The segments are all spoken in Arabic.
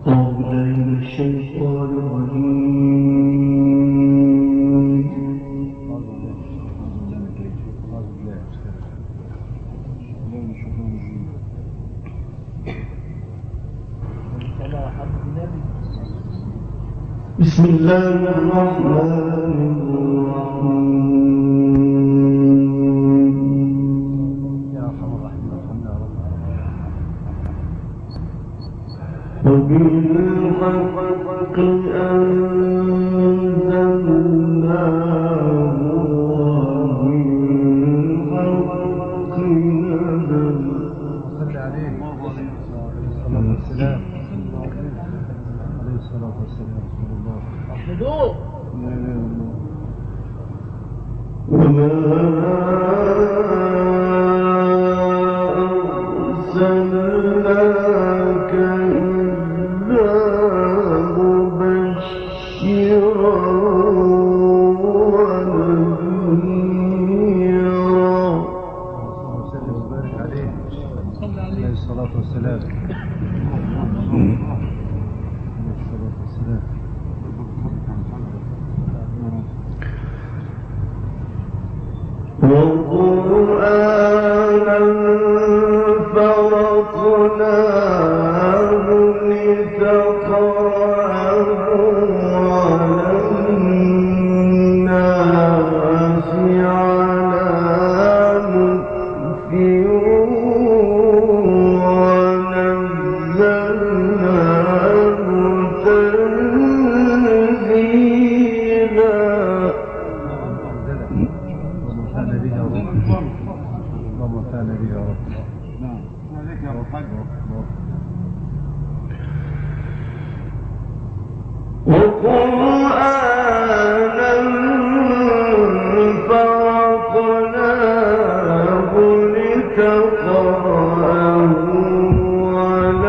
أعوذ بالله من الشيطان الرجيم. بسم الله الرحمن الرحيم. وبالحق أنزلناه وبالحق نزل. صلى عليه السلام عليه الصلاة والسلام رسول الله. احمدوه. وما أرسلناك إلا مبشرا ونذيرا. وسلم وبارك عليه عليه الصلاة والسلام. وقرآنا فرقناه لتقرأه على الناس على مكث ونزلناه تنزيلا. اللهم انفعنا به يا رب. نعم وعليك يا رب. وقرآنا فرقناه لتقرأه على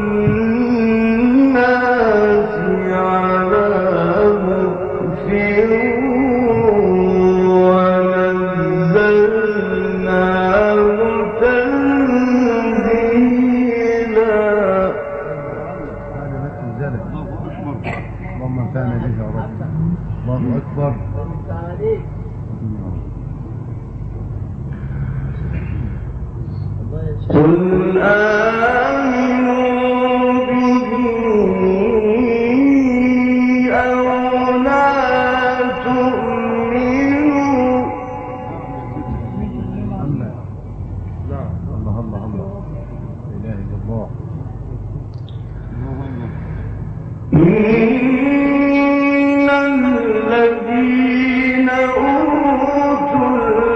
الناس على مكث ونزلناه تنزيلا. اللهم انفعنا به يا رب. الله أكبر. قل آمنوا به أو لا تؤمنوا. الله الله الله لا إله إلا الله. إن الذين أوتوا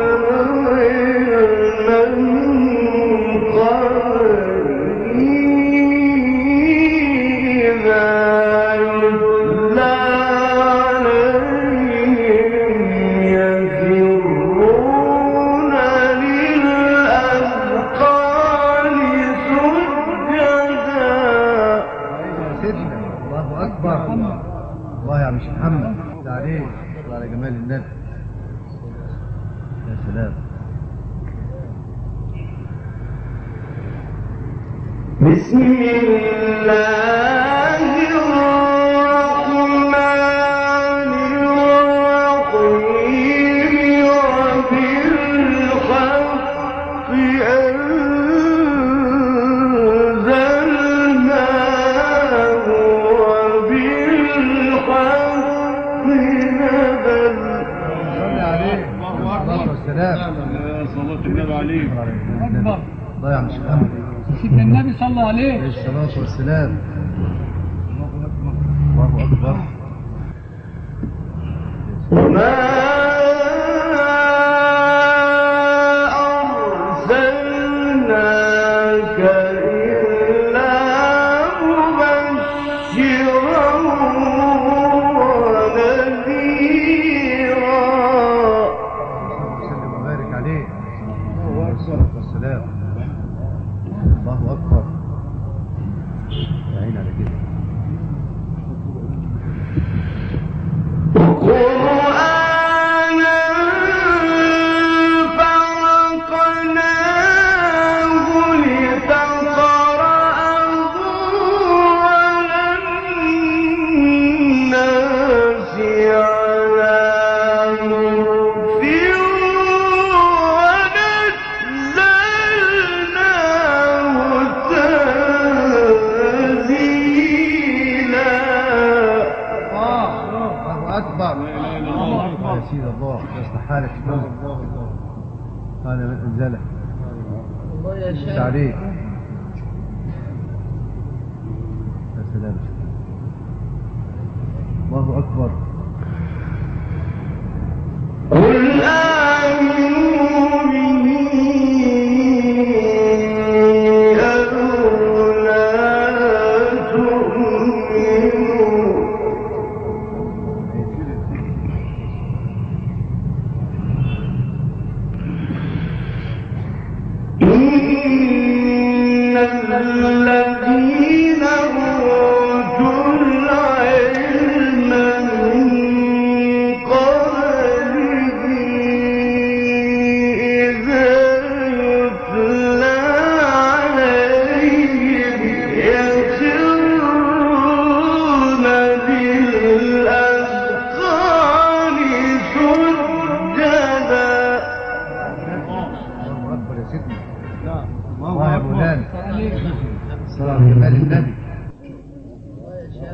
العلم من قبله إذا يتلى عليهم يخرون للأذقان سجدا. الله أكبر. الله يا مش محمد عليه على جمال النبي. يا سلام. بسم الله الرحمن الرحيم. وبالحق أنزلناه وبالحق نزل. صلى عليه الصلاة والسلام. صلاة النبي عليه. أكبر. الله يا مش محمد. سيدنا النبي صلى عليه عليه الصلاة والسلام. الله أكبر. وما أرسلناك إلا مبشرا ونذيرا. وسلم وبارك عليه عليه الصلاة والسلام. الله أكبر. يا عين على كده. وقرآنا فرقناه لتقرأه على سيد الله يصلح حالك هذا من انزله الله يا شيخ عليك يا سلام الله اكبر قل آمنوا به أو لا تؤمنوا إن الذين أوتوا العلم من قبله إذا يتلى عليهم يخرون بالأذقان سجدا الله اكبر يا سيدنا الله يا مولانا الصلاة على جمال النبي الله يا شيخ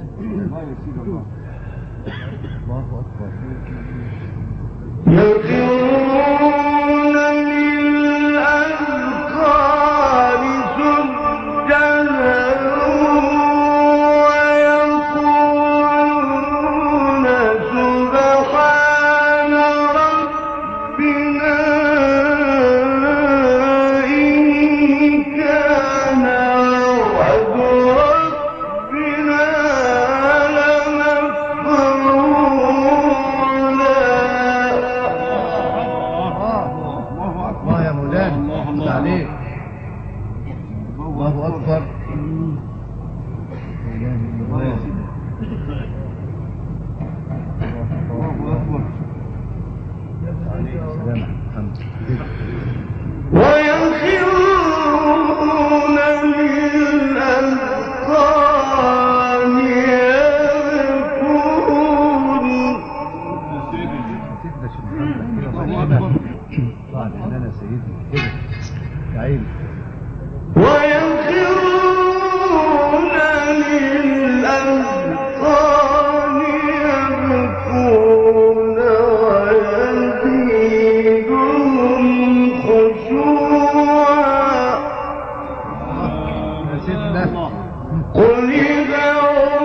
الله اكبر يخرون للأذقان سجدا ويقولون سبحان ربنا إن كان وعد ربنا لمفعولا الله يا مولانا الله عليك الله اكبر لا اله الا الله سلام محمد ويخرون للأذقان يبكون سيدنا شيخ محمد كده صحيح طبعا انا سيدنا كده يا عيني ويخرون للأذقان يبكون ويزيدهم خشوعا يا سيدنا قل ادعوا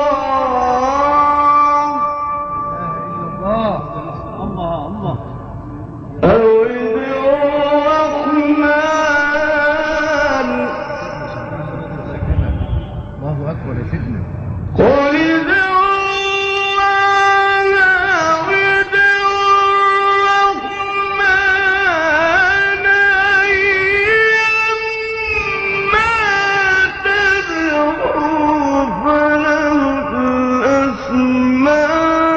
الله الله أو ادعوا الرحمن الله اكبر يا سيدنا قل ادعوا الله أو ادعوا الرحمن أيما تدعوا فله الأسماء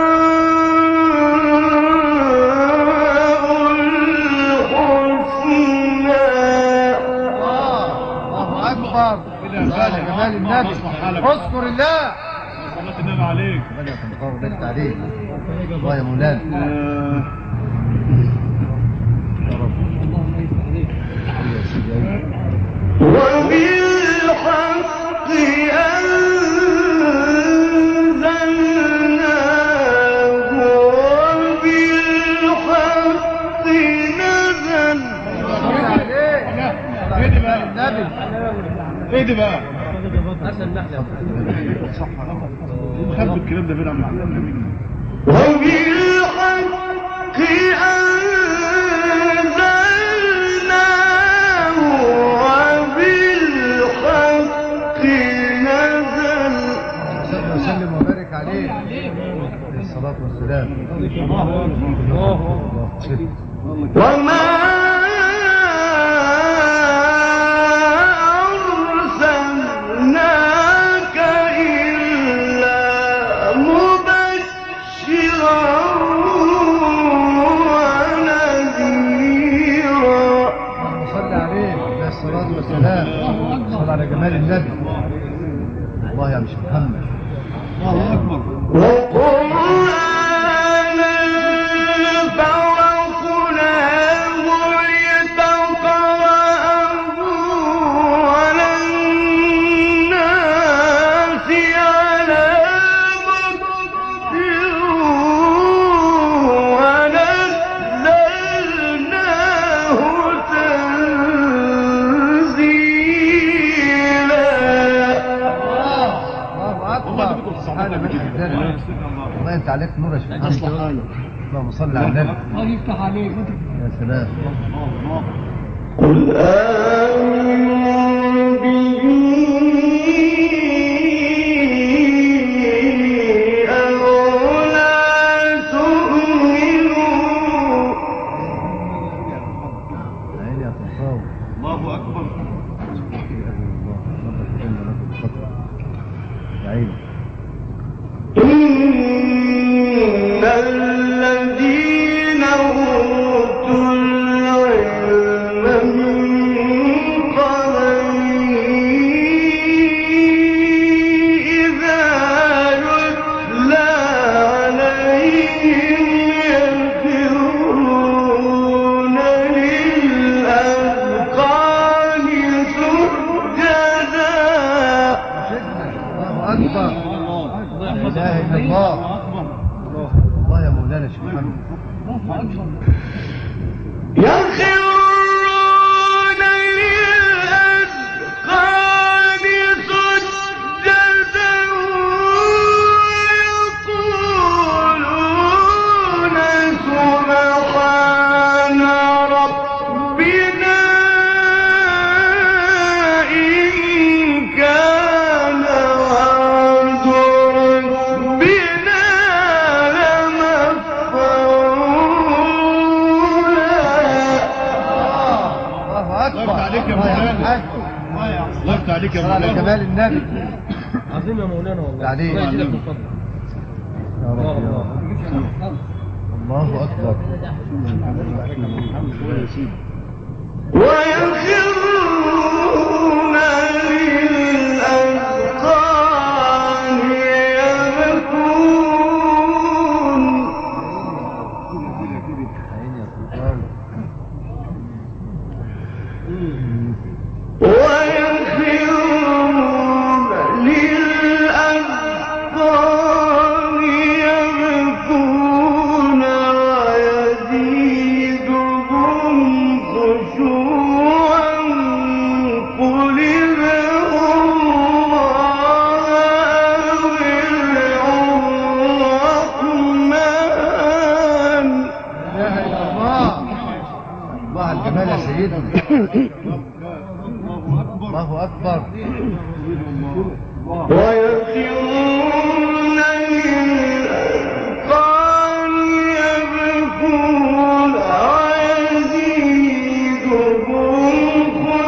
الحسنى الله اكبر كده يا جمال النبي اذكر الله صلاة النبي عليك ربنا يتقبل ويبارك عليك الله يا مولانا يا رب يا سيدي أيوة. وبالحق أنزلناه وبالحق نزل ايه دي بقى النبي ايه دي بقى صح خبي الكلام ده فين يا عم وبالحق أنزلناه وبالحق نزل صلى وسلم وبارك عليه عليه الصلاة والسلام الله وما أرسلناك إلا مبشرا ونذيرا صلى عليه عليه الصلاة والسلام صلى على جمال النبي الله يا مش محمد الله اكبر وقرآنا فرقناه لتقرأه على الناس على مكث ونزلناه حالك بالذات. والله انت عليك نور يا شيخ محمد. اصلح حالك. اللهم صل على النبي. الله يفتح عليك. يا سلام. قل آمنوا به أو لا تؤمنوا. عيني يا طنطاوي. الله اكبر. يا عيني. إن الذين أوتوا العلم من قبله إذا يتلى عليهم يخرون للأذقان سجدا. الله أكبر. لا إله إلا الله. الله يا مولانا شيخ محمد. يخرون للأذقان سجدا ويقولون سبحان ربنا إن كان وعد ربنا الله أكبر. عليك يا الله مولانا. يحفظك. الله عليك يا صل على مولانا. جمال النبي. عظيم يا مولانا والله. عليك. الله يزيدك من فضلك. يا رب يا رب. الله أكبر. ويخرون للأذقان يبكون. عيني يا طنطاوي. ويخرون للأذقان يبكون ويزيدهم خشوعا قل ادعوا الله أو الرحمن. لا إله إلا الله. الله على الجمال يا سيدنا. الله أكبر. ويخرون للأذقان يبكون ويزيدهم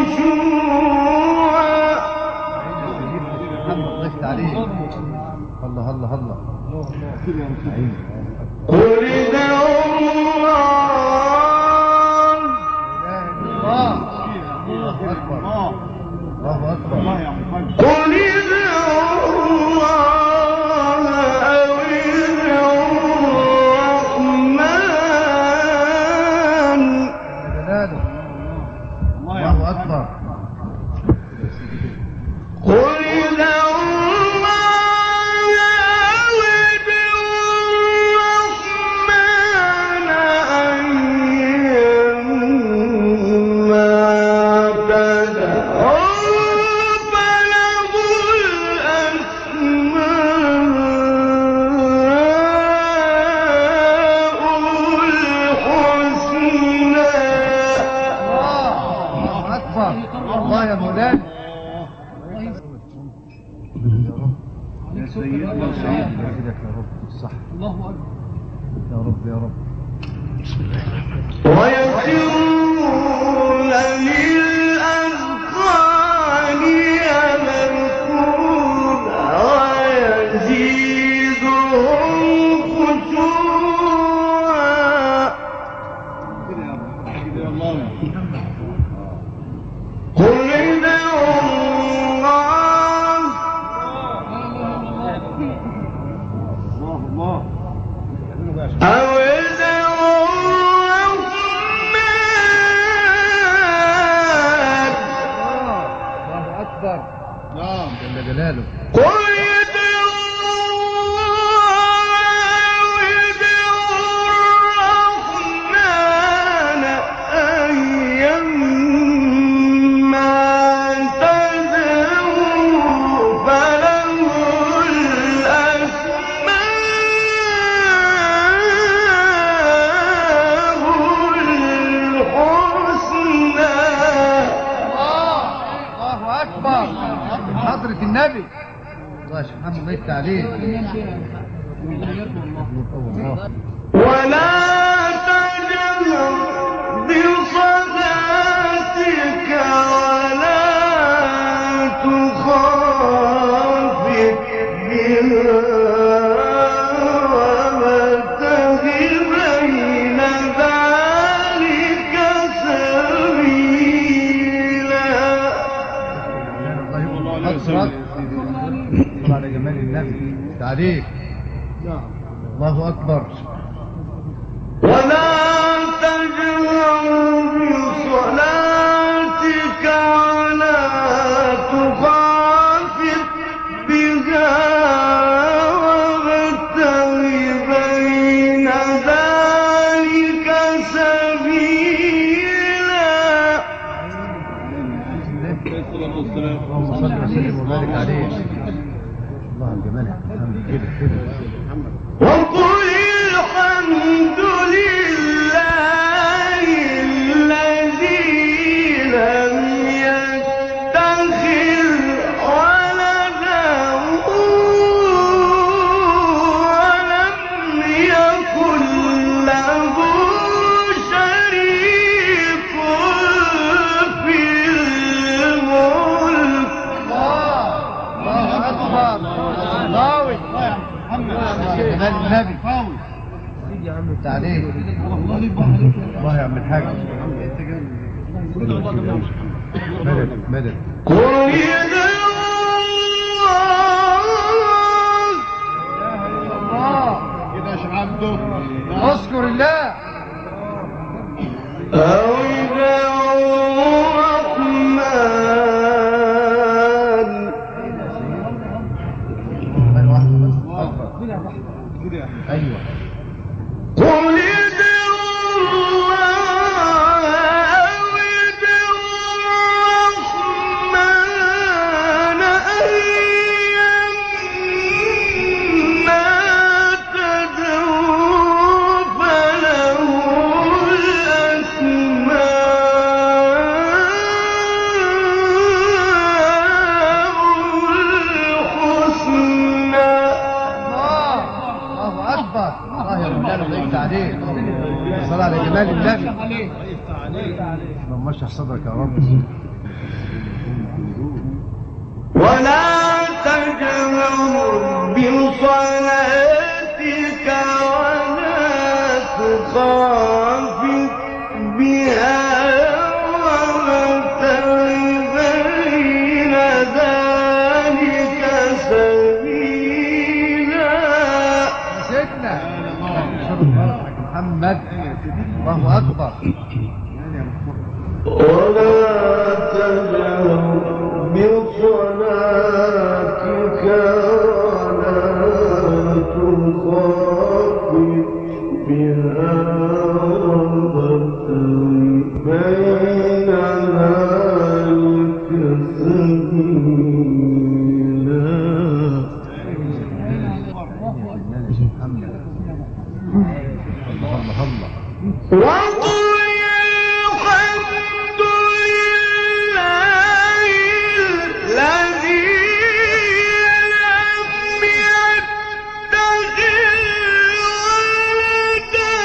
خشوعا. محمد ضفت عليه. الله الله الله. عيني. قل ادعوا الله. الله أكبر. الله أكبر. قل ادعوا الله أو ادعوا الرحمن. جلاله. الله أكبر. قل ادعوا الله أو ادعوا الرحمن أيما تدعوا فله الأسماء الحسنى. الله أكبر. الله يا مولانا. يا سيدنا يزيدك يا رب الصح. الله أكبر. يا رب يا رب. ويخرون للأذقان يبكون ويزيدهم خشوعا. قل ادعوا الله. الله أو ادعوا الرحمن. الله أكبر. نعم. جل جلاله. قل ادعوا الله أو ادعوا الرحمن أيما تدعوا فله الأسماء الله يا شيخ محمد الله يفتح عليك. الله ولا تجهر بصلاتك ولا تخافت بها وابتغ بين ذلك سبيلا. أكبر. صل على جمال النبي. تعليق. الله أكبر. ولا تجهر بصلاتك ولا تخافت بها وابتغ بين ذلك سبيلا. اللهم صل وسلم وبارك عليه. الله الجمال الحمد كده كده. وقل الحمد لله الذي لم يتخذ ولدا ولم يكن له شريك في الملك. الله أكبر. الله جمال النبي. تعليق. الله يا عم الحاج. مدد مدد. قل ادعوا الله. كده يا شيخ عبده. اذكر الله. أو ادعوا الرحمن. ايوه. قل ادعوا الله أو ادعوا الرحمن أيما تدعوا فله الأسماء الحسنى. الله يا رجال الله يفتح عليك. صل على جمال النبي. اللهم اشرح صدرك يا رب. ولا تجهر بصلاتك ولا تخافت بها وابتغ بين ذلك سبيلا. سيدنا محمد. الله أكبر. ولا تجهر بصلاتك ولا تخافت بها وابتغ بين ذلك سبيلا. الله الله. وقل الحمد لله الذي لم يتخذ ولدا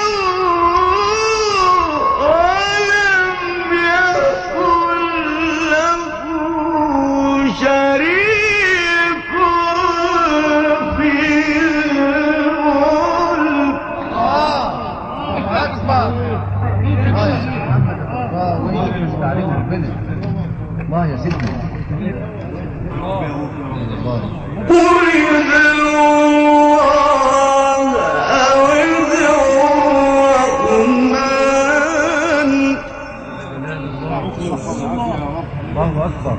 ولم يكن له شريك في الملك. أكبر. الله يا سيدي محمد. الله ويفتح عليك ربنا. الله يا سيدنا. الله. قل ادعوا الله أو ادعوا الرحمن الله أكبر.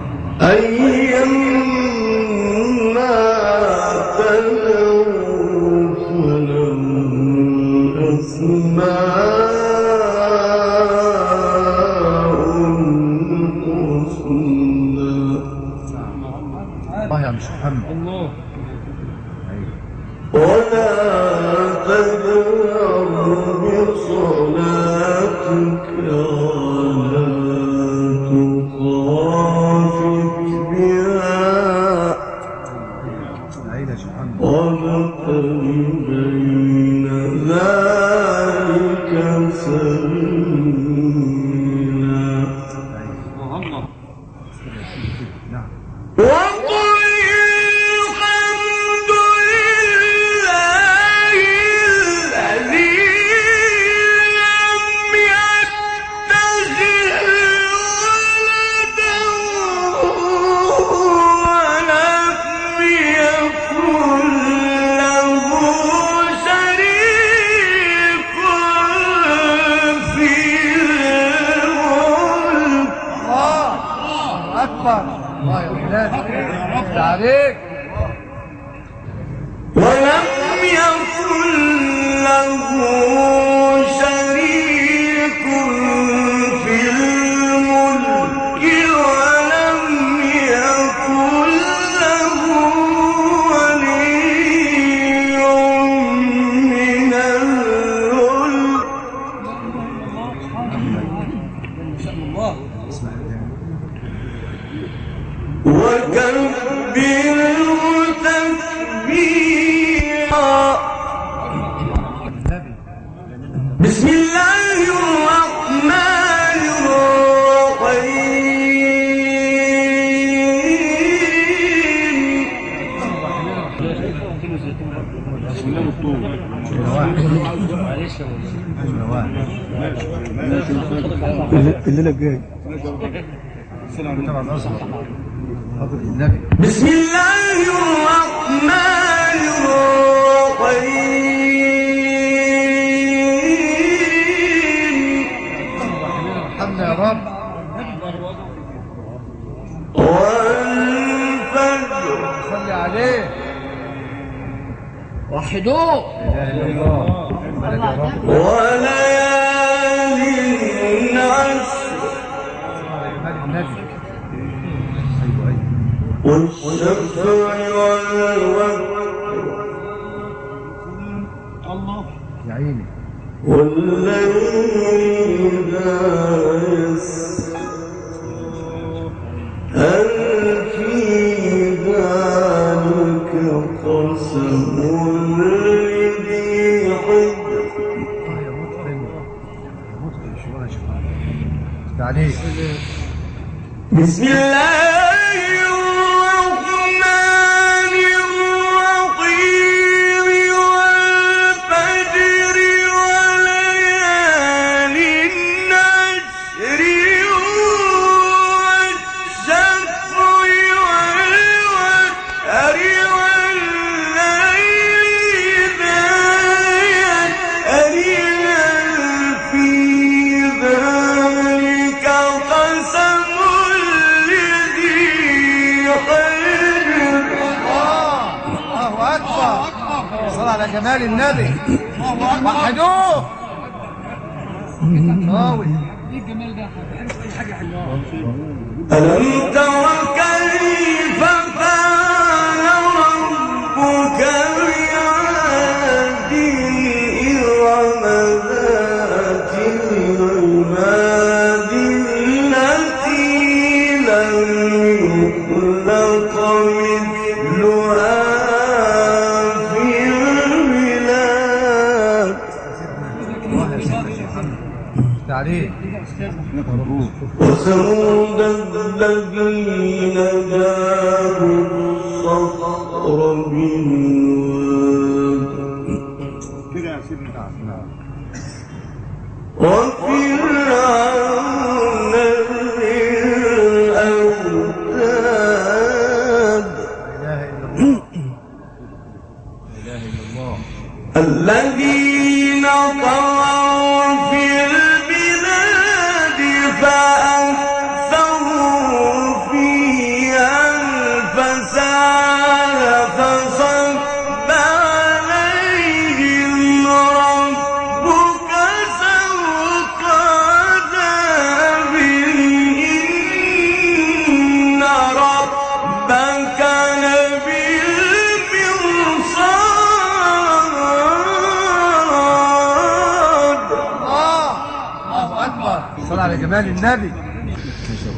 أيما تدعوا فله الأسماء الحسنى. الله يا مش محمد. الله. ولا تجهر بصلاتك ولا تخافت بها يا شيخ محمد. وابتغ بين ذلك سبيلا نعم. وقل الحمد لله الذي لم يتخذ ولدا ولم يكن له شريك في الملك الله أكبر. الله يا ولاد عليك. ولم يكن له شريك في الملك ولم يكن له ولي من الملك وكبره تكبيرا. النبي. بسم الله الرحمن الرحيم. الليلة الجاي. طبعا أصبر. حضر النبي. بسم الله الرحمن الرحيم. ارحمنا يا رب. والفجر صلي عليه. وحدوه. لا إله إلا الله. مدد يا رب. وليال عشر مدد النبي. أيوه أيوه. والشفع والوتر يا عيني. والليل إذا يسر هل في ذلك قسم لذي حجر. يا متقن. يا متقن شو يا شيخ محمد. عليك. بسم الله الرحمن الرحيم. والفجر وليال عشر والشفع والوتر والليل إذا يسر هل في ذلك قسم لذي حجر. الله أكبر. صل على جمال النبي. وحدوه. طاوي. ألم تر كيف فعل ربك بعاد إرم ذات العماد التي لم يخلق مثلها في البلاد. الله يا سيدي محمد. عليك. وثمود الذين جابوا الصخر بالواد كده يا سيدنا. وفرعون ذي الأوتاد لا إله إلا الله. لا إله إلا الله. الذين طغوا في البلاد فأكثروا فيها الفساد فصب عليهم ربك سوط عذاب. إن ربك لبالمرصاد. الله أكبر. صل على جمال النبي.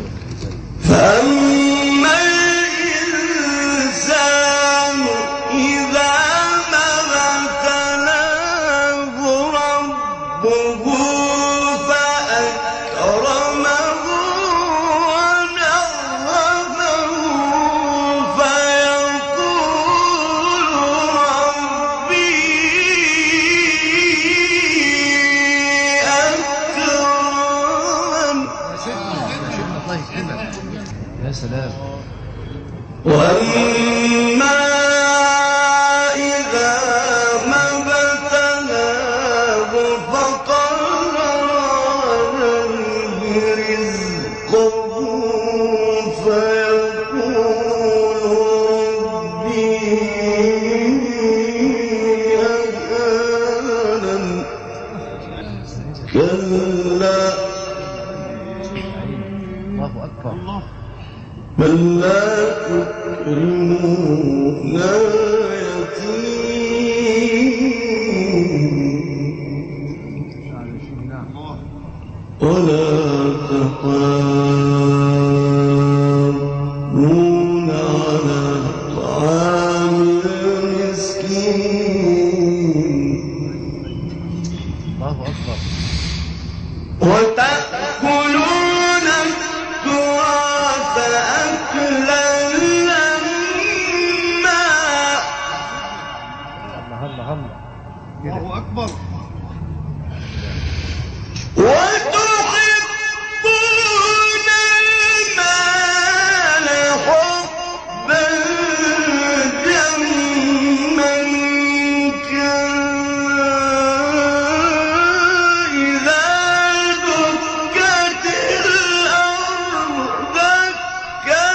فأما الإنسان بل لا تكرمون اليتيم ولا تحاضون على طعام المسكين الله أكبر. وتأكلون التراث أكلا لما الله الله الله. الله أكبر. وتحبون المال حبا جما إذا دكت الأرض دكا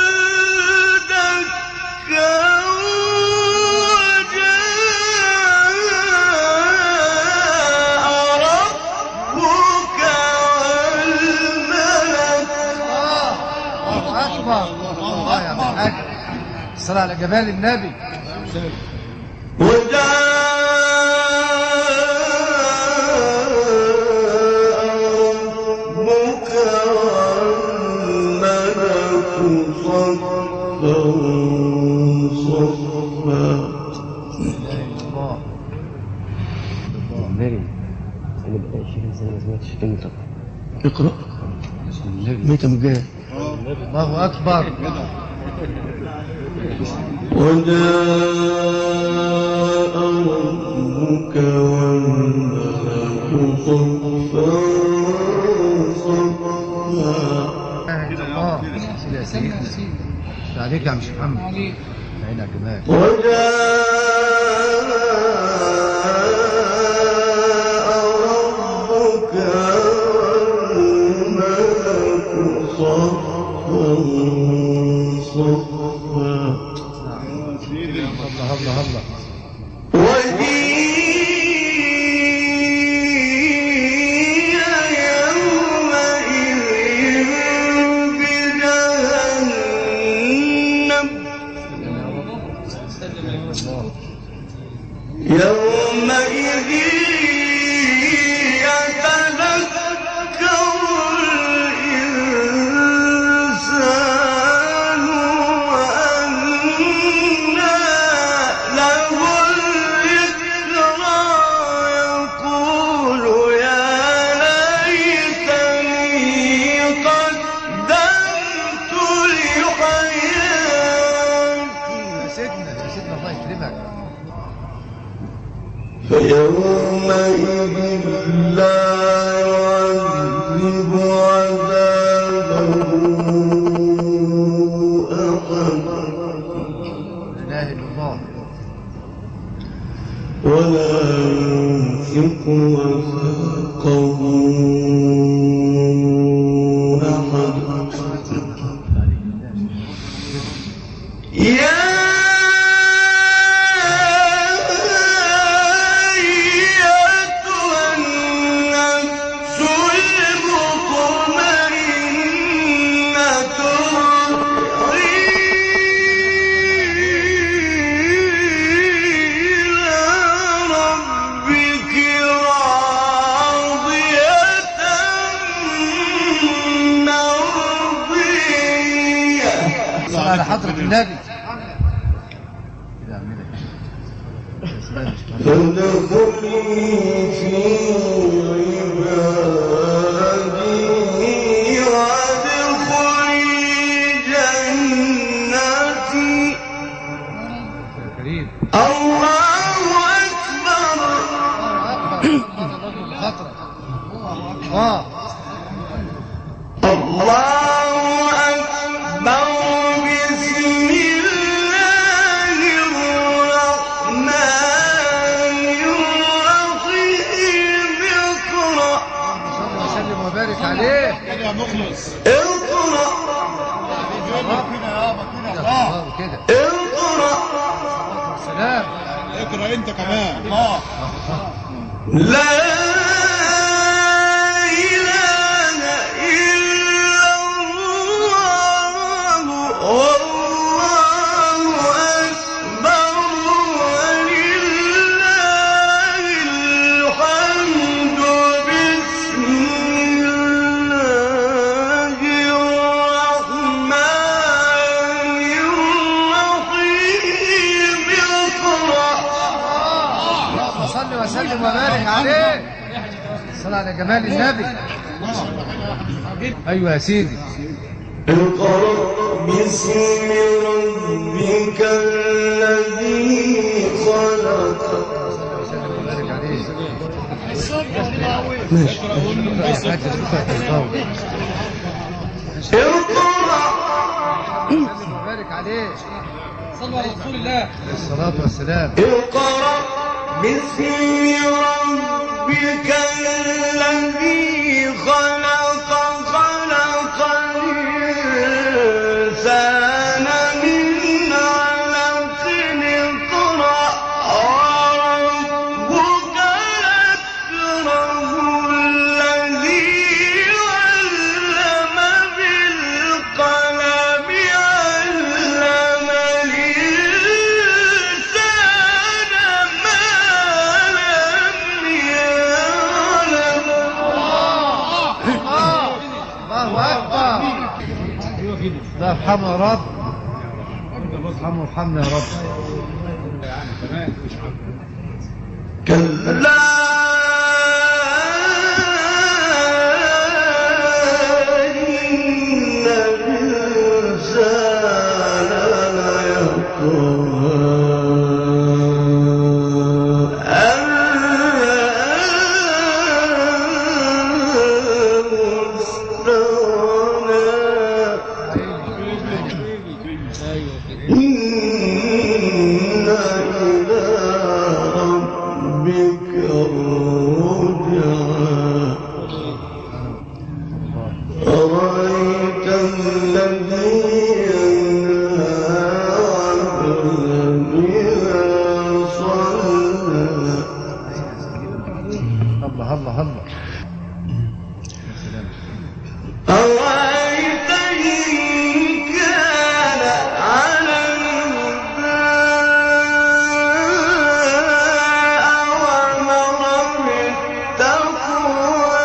دكا ربك والملك الله أكبر. الله يا حاج. الصلاة على جمال النبي. ربك والملك صفا صفا الله. النبي أنا بقى 20 سنة ما سمعتش كلمة اقرأ متى مجاهد الله أكبر. وجاء ربك والملك صفا صفا الله. سيدي يا سيدنا. عليك يا عم شيخ محمد. عينك يا جمال. وجاء ربك والملك صفا صفا الله الله الله. وجيء يومئذ بجهنم يومئذ يتذكر الإنسان وأنى له الذكرى يقول يا ليتني قدمت لحياتي يا سيدنا يا سيدنا الله يكرمك. فيومئذ لا يعذب عذابه أحد لا إله إلا الله. ولا يوثق وثاقه أحد يا أيتها النفس المطمئنة إلى ربك راضية مرضية. صلى على حضرة النبي. كده أعملها. يا سلام يا شيخ محمد. فادخلي في عبادي وادخلي جنتي. يا كريم. الله أكبر. الله. الله أكبر. بسم الله الرحمن الرحيم. اقرأ صلى وسلم وبارك عليه. يا مخلص. اقرأ كده يابا كده. الله كده. اقرأ. سلام. اقرا انت كمان. الله. لا إله إلا الله وسلم وبارك عليه. الصلاة على جمال النبي. ايوه يا سيدي. اقرأ باسم ربك الذي خلق. وسلم وبارك عليه. ماشي اقرأ وبارك عليه. صلوا على رسول الله. الصلاة والسلام. اقرأ باسم ربك الذي خلق خلق الإنسان من علق اقرأ وربك الأكرم الذي علم بالقلم علم الإنسان ما لم يعلم. الله أكبر. الله يرحمه يا رب. ارحمه وارحمنا يا رب. كلا إن الإنسان ليطغى أن استغنى إن إلى ربك الرجعى أرأيت الذي ينهى عبدا إذا صلى. الله الله الله. أرأيت إن كان على الهدى وأمر بالتقوى.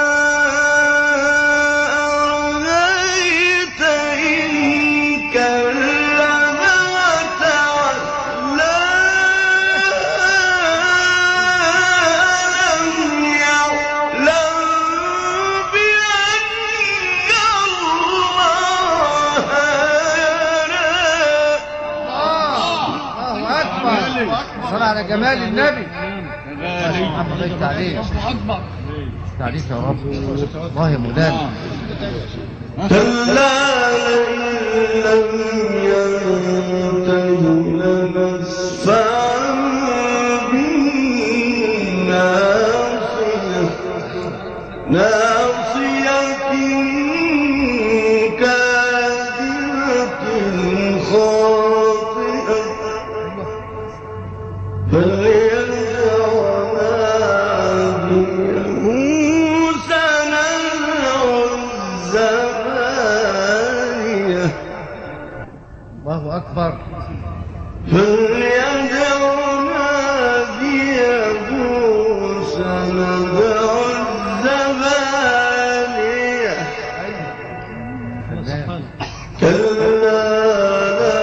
أرأيت إن كذب وتولى ألم يعلم بأن الله يرى. الله أكبر. صلاة على جمال النبي. محمد الله تعليق. تعليق يا رب. الله يا مولانا. كلا لئن لم ينته لنسفعا بالناصية ناصية كاذبة خاطئة فليدع ناديه سندع الزبانية. الله أكبر. فليدع ناديه سندع الزبانية. فنان. كلا لا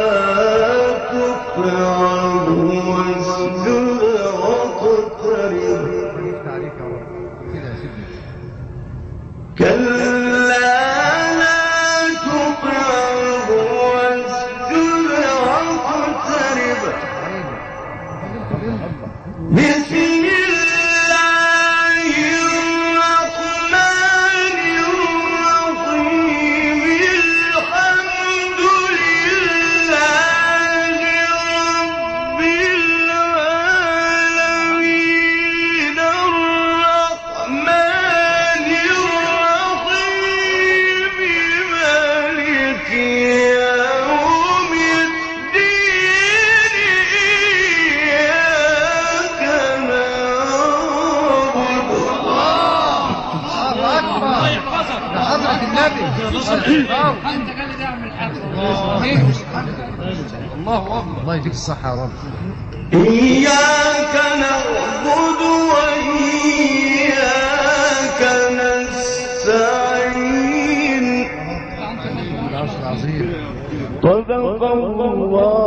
تطعه واسجد واقترب. تعليق يا رب. كده يا سيدي. كلا لا تطعه واسجد واقترب. بسم الله الرحمن الرحيم. الحمد لله رب العالمين الرحمن الرحيم مالك يوم الدين إياك نعبد. الله أكبر. ده حضرة النبي. الله أكبر. الله يديك الصحة يا رب. إياك نعبد وإياك نستعين. العرش العظيم. صدق الله